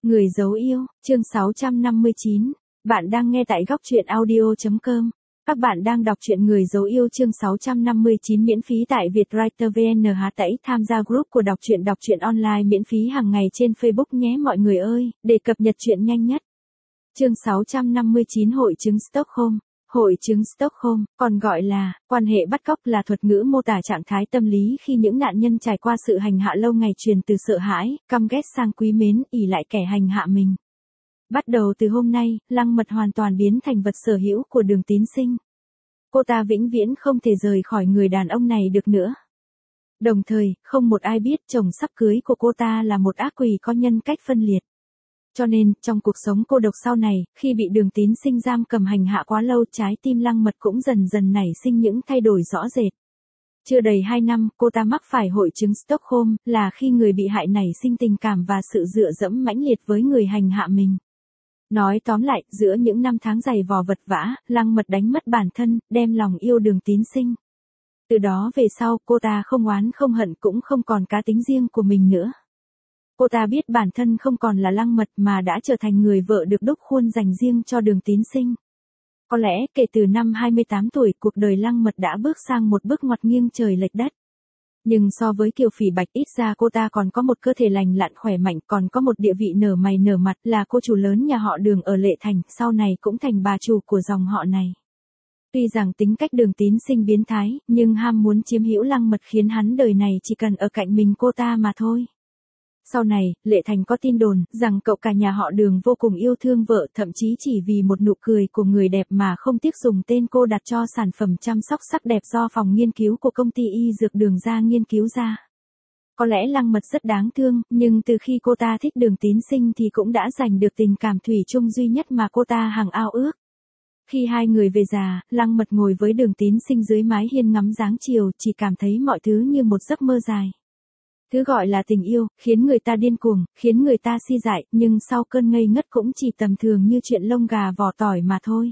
Người dấu yêu, chương 659. Bạn đang nghe tại góc truyện audio.com. Các bạn đang đọc truyện Người dấu yêu chương 659 miễn phí tại Vietwriter VN tẩy tham gia group của đọc truyện online miễn phí hàng ngày trên Facebook nhé mọi người ơi, để cập nhật truyện nhanh nhất. Chương 659 Hội chứng Stockholm. Hội chứng Stockholm, còn gọi là quan hệ bắt cóc, là thuật ngữ mô tả trạng thái tâm lý khi những nạn nhân trải qua sự hành hạ lâu ngày truyền từ sợ hãi, căm ghét sang quý mến, ỷ lại kẻ hành hạ mình. Bắt đầu từ hôm nay, Lăng Mật hoàn toàn biến thành vật sở hữu của Đường Tín Sinh. Cô ta vĩnh viễn không thể rời khỏi người đàn ông này được nữa. Đồng thời, không một ai biết chồng sắp cưới của cô ta là một ác quỷ có nhân cách phân liệt. Cho nên, trong cuộc sống cô độc sau này, khi bị Đường Tín Sinh giam cầm hành hạ quá lâu, trái tim Lăng Mật cũng dần dần nảy sinh những thay đổi rõ rệt. Chưa đầy 2 năm, cô ta mắc phải hội chứng Stockholm, là khi người bị hại nảy sinh tình cảm và sự dựa dẫm mãnh liệt với người hành hạ mình. Nói tóm lại, giữa những năm tháng dày vò vật vã, Lăng Mật đánh mất bản thân, đem lòng yêu Đường Tín Sinh. Từ đó về sau, cô ta không oán không hận, cũng không còn cá tính riêng của mình nữa. Cô ta biết bản thân không còn là Lăng Mật mà đã trở thành người vợ được đúc khuôn dành riêng cho Đường Tín Sinh. Có lẽ kể từ năm 28 tuổi, cuộc đời Lăng Mật đã bước sang một bước ngoặt nghiêng trời lệch đất. Nhưng so với Kiều Phỉ Bạch, ít ra cô ta còn có một cơ thể lành lặn khỏe mạnh, còn có một địa vị nở mày nở mặt, là cô chủ lớn nhà họ Đường ở Lệ Thành, sau này cũng thành bà chủ của dòng họ này. Tuy rằng tính cách Đường Tín Sinh biến thái, nhưng ham muốn chiếm hữu Lăng Mật khiến hắn đời này chỉ cần ở cạnh mình cô ta mà thôi. Sau này, Lệ Thành có tin đồn rằng cậu cả nhà họ Đường vô cùng yêu thương vợ, thậm chí chỉ vì một nụ cười của người đẹp mà không tiếc dùng tên cô đặt cho sản phẩm chăm sóc sắc đẹp do phòng nghiên cứu của công ty y dược Đường ra nghiên cứu ra. Có lẽ Lăng Mật rất đáng thương, nhưng từ khi cô ta thích Đường Tín Sinh thì cũng đã giành được tình cảm thủy chung duy nhất mà cô ta hằng ao ước. Khi hai người về già, Lăng Mật ngồi với Đường Tín Sinh dưới mái hiên ngắm dáng chiều, chỉ cảm thấy mọi thứ như một giấc mơ dài. Thứ gọi là tình yêu, khiến người ta điên cuồng, khiến người ta si dại, nhưng sau cơn ngây ngất cũng chỉ tầm thường như chuyện lông gà vỏ tỏi mà thôi.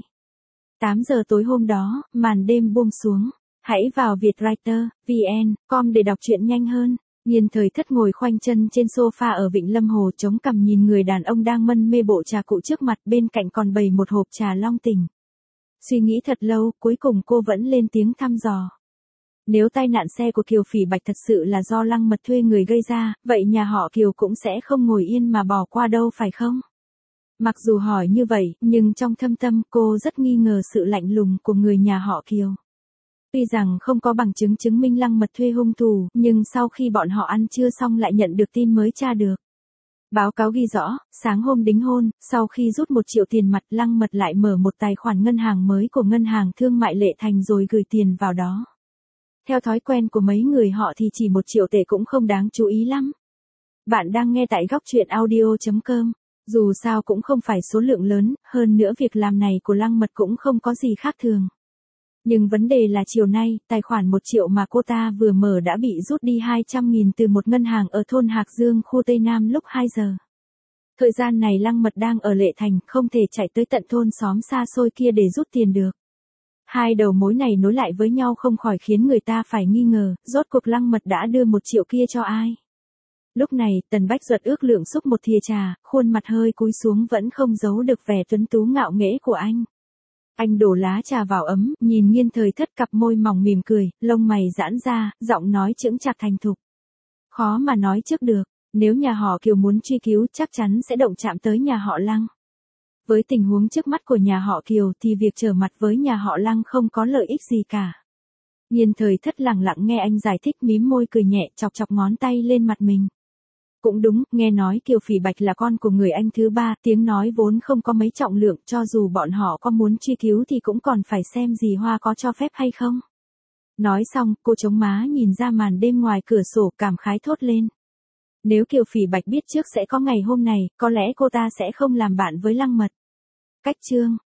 8 giờ tối hôm đó, màn đêm buông xuống. Hãy vào Vietwriter, VN.com để đọc truyện nhanh hơn. Nhiên Thời Thất ngồi khoanh chân trên sofa ở Vịnh Lâm Hồ, chống cằm nhìn người đàn ông đang mân mê bộ trà cụ trước mặt, bên cạnh còn bày một hộp trà long tình. Suy nghĩ thật lâu, cuối cùng cô vẫn lên tiếng thăm dò. Nếu tai nạn xe của Kiều Phỉ Bạch thật sự là do Lăng Mật thuê người gây ra, vậy nhà họ Kiều cũng sẽ không ngồi yên mà bỏ qua đâu phải không? Mặc dù hỏi như vậy, nhưng trong thâm tâm cô rất nghi ngờ sự lạnh lùng của người nhà họ Kiều. Tuy rằng không có bằng chứng chứng minh Lăng Mật thuê hung thủ, nhưng sau khi bọn họ ăn trưa xong lại nhận được tin mới tra được. Báo cáo ghi rõ, sáng hôm đính hôn, sau khi rút 1 triệu tiền mặt, Lăng Mật lại mở một tài khoản ngân hàng mới của Ngân hàng Thương mại Lệ Thành rồi gửi tiền vào đó. Theo thói quen của mấy người họ thì chỉ 1 triệu tệ cũng không đáng chú ý lắm. Bạn đang nghe tại góc truyện audio.com. Dù sao cũng không phải số lượng lớn, hơn nữa việc làm này của Lăng Mật cũng không có gì khác thường. Nhưng vấn đề là chiều nay, tài khoản 1 triệu mà cô ta vừa mở đã bị rút đi 200.000 từ một ngân hàng ở thôn Hạc Dương, khu Tây Nam lúc 2 giờ. Thời gian này Lăng Mật đang ở Lệ Thành, không thể chạy tới tận thôn xóm xa xôi kia để rút tiền được. Hai đầu mối này nối lại với nhau không khỏi khiến người ta phải nghi ngờ, rốt cuộc Lăng Mật đã đưa 1 triệu kia cho ai. Lúc này, Tần Bách Duật ước lượng xúc một thìa trà, khuôn mặt hơi cúi xuống vẫn không giấu được vẻ tuấn tú ngạo nghễ của anh. Anh đổ lá trà vào ấm, nhìn Nhiên Thời Thất, cặp môi mỏng mỉm cười, lông mày giãn ra, giọng nói chững chạc thành thục. Khó mà nói trước được, nếu nhà họ Kiều muốn truy cứu chắc chắn sẽ động chạm tới nhà họ Lăng. Với tình huống trước mắt của nhà họ Kiều thì việc trở mặt với nhà họ Lăng không có lợi ích gì cả. Nhiên Thời Thất lặng lặng nghe anh giải thích, mím môi cười nhẹ, chọc chọc ngón tay lên mặt mình. Cũng đúng, nghe nói Kiều Phỉ Bạch là con của người anh thứ ba, tiếng nói vốn không có mấy trọng lượng, cho dù bọn họ có muốn truy cứu thì cũng còn phải xem dì Hoa có cho phép hay không. Nói xong, cô chống má nhìn ra màn đêm ngoài cửa sổ, cảm khái thốt lên. Nếu Kiều Phỉ Bạch biết trước sẽ có ngày hôm này, có lẽ cô ta sẽ không làm bạn với Lăng Mật. Cách chương